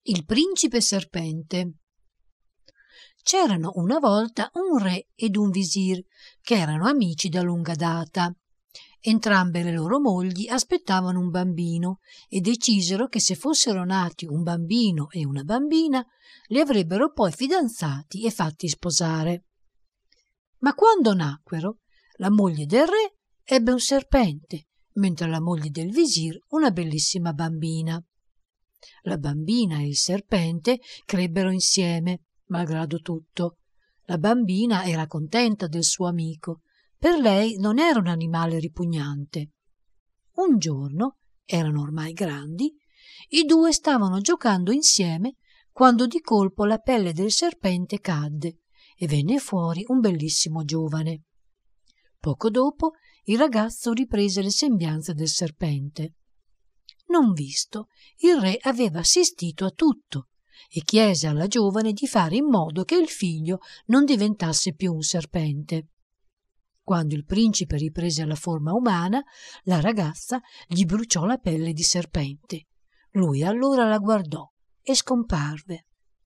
Il principe serpente. C'erano una volta un re ed un visir che erano amici da lunga data. Entrambe le loro mogli aspettavano un bambino e decisero che se fossero nati un bambino e una bambina li avrebbero poi fidanzati e fatti sposare. Ma quando nacquero, la moglie del re ebbe un serpente, mentre la moglie del visir una bellissima bambina. La bambina e il serpente crebbero insieme, malgrado tutto. La bambina era contenta del suo amico. Per lei non era un animale ripugnante. Un giorno, erano ormai grandi, i due stavano giocando insieme quando di colpo la pelle del serpente cadde e venne fuori un bellissimo giovane. Poco dopo il ragazzo riprese le sembianze del serpente. Non visto, il re aveva assistito a tutto e chiese alla giovane di fare in modo che il figlio non diventasse più un serpente. Quando il principe riprese la forma umana, la ragazza gli bruciò la pelle di serpente. Lui allora la guardò e scomparve.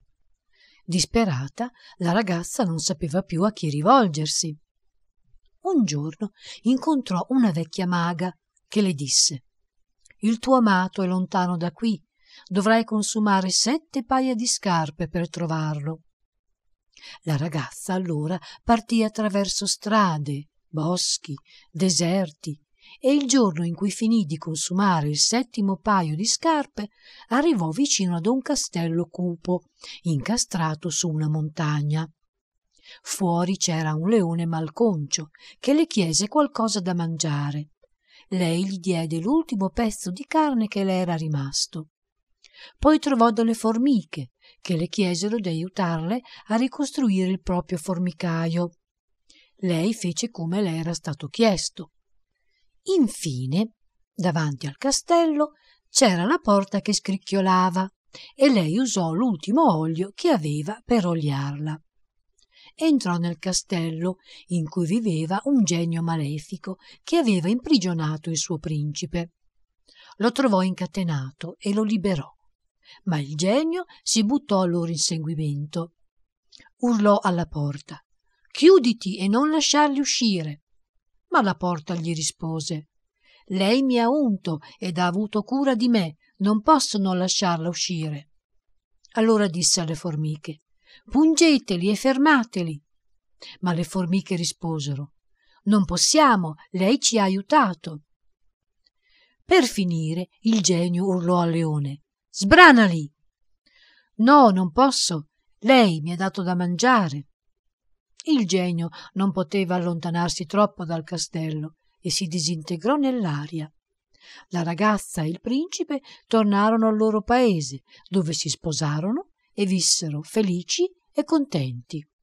Disperata, la ragazza non sapeva più a chi rivolgersi. Un giorno incontrò una vecchia maga che le disse: «Il tuo amato è lontano da qui, dovrai consumare 7 paia di scarpe per trovarlo». La ragazza allora partì attraverso strade, boschi, deserti e il giorno in cui finì di consumare il 7° paio di scarpe arrivò vicino ad un castello cupo, incastrato su una montagna. Fuori c'era un leone malconcio che le chiese qualcosa da mangiare. Lei gli diede l'ultimo pezzo di carne che le era rimasto. Poi trovò delle formiche che le chiesero di aiutarle a ricostruire il proprio formicaio. Lei fece come le era stato chiesto. Infine, davanti al castello c'era la porta che scricchiolava e lei usò l'ultimo olio che aveva per oliarla. Entrò nel castello in cui viveva un genio malefico che aveva imprigionato il suo principe. Lo trovò incatenato e lo liberò, ma il genio si buttò al loro inseguimento. Urlò alla porta: «Chiuditi e non lasciarli uscire!» Ma la porta gli rispose: «Lei mi ha unto ed ha avuto cura di me, non posso non lasciarla uscire». Allora disse alle formiche: «Pungeteli e fermateli». Ma le formiche risposero: «Non possiamo, lei ci ha aiutato». Per finire il genio urlò al leone: «Sbranali!» «No, non posso, lei mi ha dato da mangiare». Il genio non poteva allontanarsi troppo dal castello e si disintegrò nell'aria. La ragazza e il principe tornarono al loro paese, dove si sposarono e vissero felici e contenti.